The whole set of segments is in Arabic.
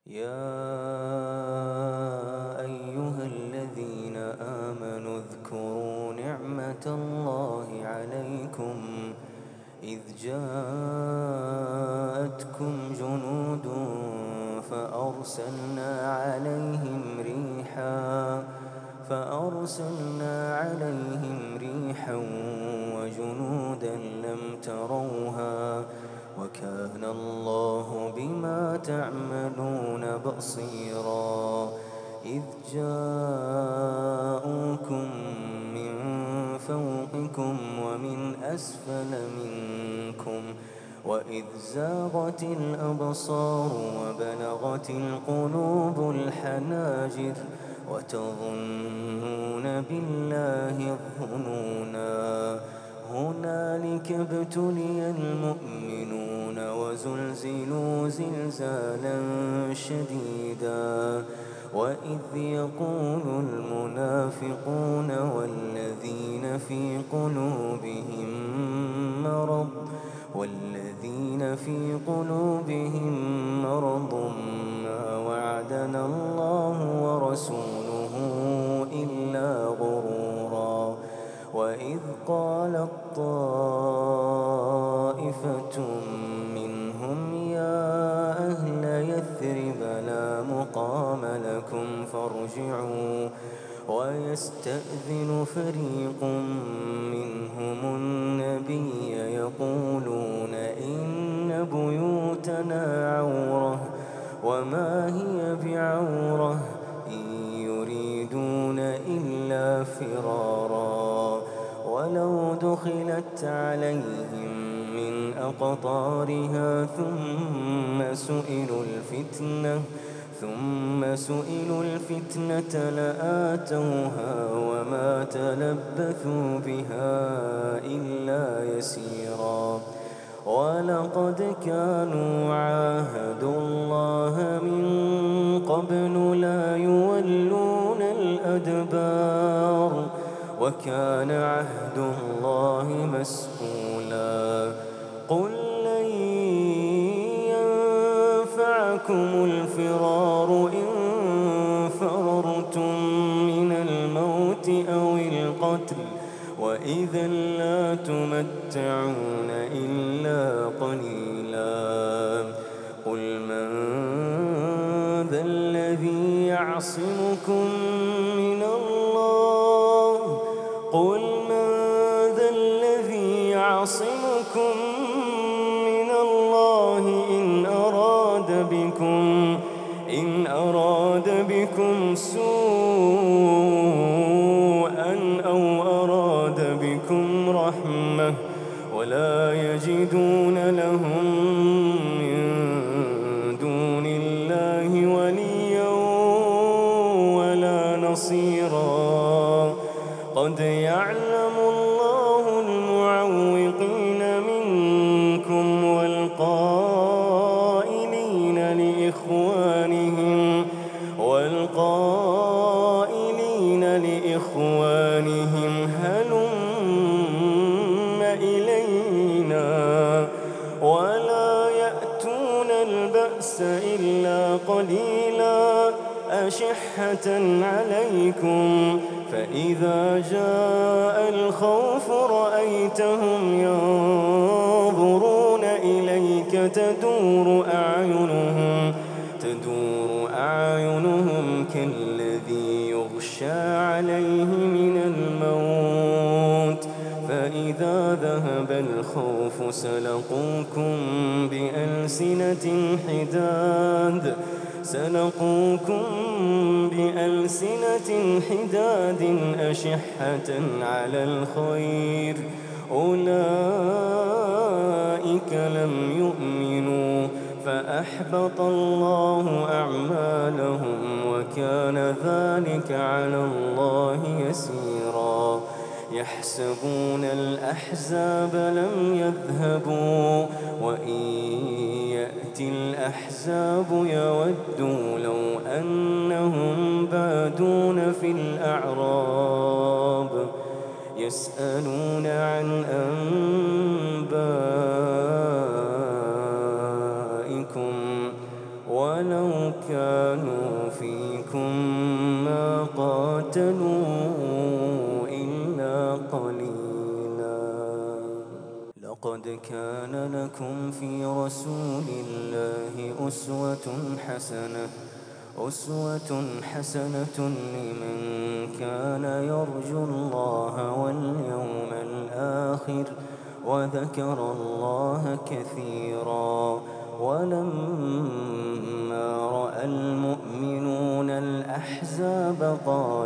يا أيها الذين آمنوا اذكروا نعمة الله عليكم إذ جاءتكم جنود فأرسلنا عليهم ريحا وجنودا لم تروها وكان الله بما تعملون بصيرا. إذ جاءوكم من فوقكم ومن أسفل منكم وإذ زاغت الأبصار وبلغت القلوب الحناجر وتظنون بالله الظنونا. هنالك ابتلي المؤمنون وزلزلوا زلزالا شديدا. وإذ يقول المنافقون والذين في قلوبهم مرض ما وعدنا الله ورسوله إلا غرورا. وإذ قالت طائفة منهم يا أهل يثرب لا مقام لكم فارجعوا. ويستأذن فريق منهم النبي يقولون إن بيوتنا عورة وما هي بعورة إن يريدون إلا فرارا. ولو دخلت عليهم من أقطارها ثم سئلوا الفتنة لآتوها وما تلبثوا بها إلا يسيرا. ولقد كانوا عاهدوا الله من قبل لا يولون الأدبار وكان عهد الله مسؤولا. قل لن ينفعكم الفرار إن فررتم من الموت أو القتل وإذا لا تمتعون إلا قليلا. قل من ذا الذي يعصمكم من الله إن أراد بكم سوءا أو أراد بكم رحمة ولا يجدون لهم من دون الله وليا ولا نصيرا. قد يعلم الله المعوقين منكم والقائلين لإخوانهم هلم إلينا ولا يأتون البأس إلا قليلا أشحة عليكم فإذا جاء الخوف رأيتهم ينظرون إليك تدور أعينهم كالذي يغشى عليه من الموت فإذا ذهب الخوف سلقوكم بألسنة حداد أشحة على الخير أولئك لم يؤمنوا فأحبط الله أعمالهم وكان ذلك على الله يسيرا. يحسبون الأحزاب لم يذهبوا وإن يأتي الأحزاب يودوا لو أنهم بادون في الأعراب يسألون عن أنبائكم ولو لو كانوا فيكم ما قاتلوا إلا قليلا. لقد كان لكم في رسول الله أسوة حسنة لمن كان يرجو الله واليوم الآخر وذكر الله كثيرا. ولما رأى المؤمنون الأحزاب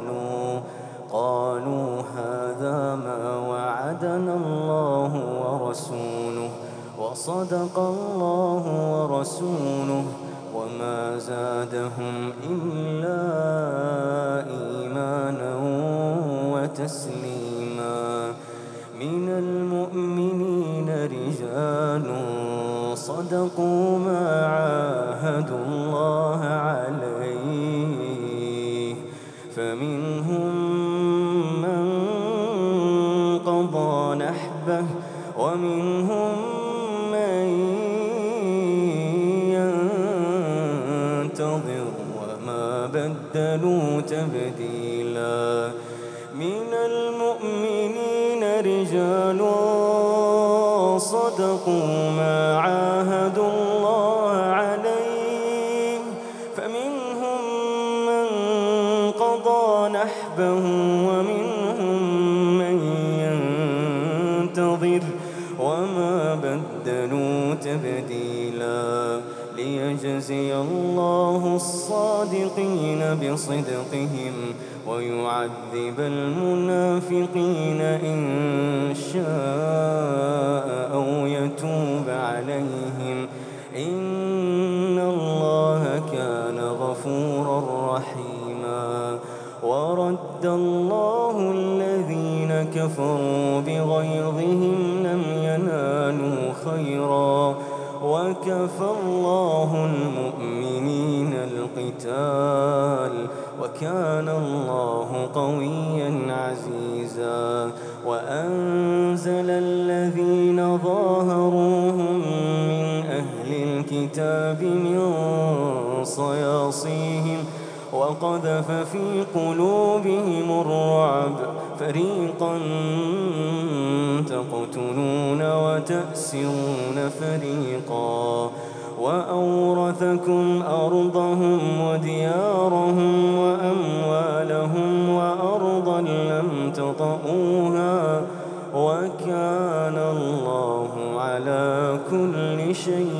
قالوا هذا ما وعدنا الله ورسوله وصدق الله ورسوله وما زادهم إلا إيمانا وتسليما. من المؤمنين رجال صدقوا ما عاهدوا الله عليه فمنهم من قضى نحبه ومنهم من ينتظر وما بدلوا تبديلا. من المؤمنين رجال صدقوا ما عاهدوا الله عليه فمنهم من قضى نحبه ومنهم من ينتظر وما بدلوا تبديلا. ليجزي الله الصادقين بصدقهم ويعذب المنافقين إن شاء أو يتوب عليهم إن الله كان غفورا رحيما. ورد الله الذين كفروا بغيظهم لم ينالوا خيرا وكفى الله المؤمنين القتال وكان الله قويا عزيزا. وأنزل الذين ظاهروهم من أهل الكتاب من صياصيهم وقذف في قلوبهم الرعب فريقا تقتلون وتأسرون فريقا. وأورثكم أرضهم وديارهم وأموالهم وأرضا لم تطئوها وكان الله على كل شيء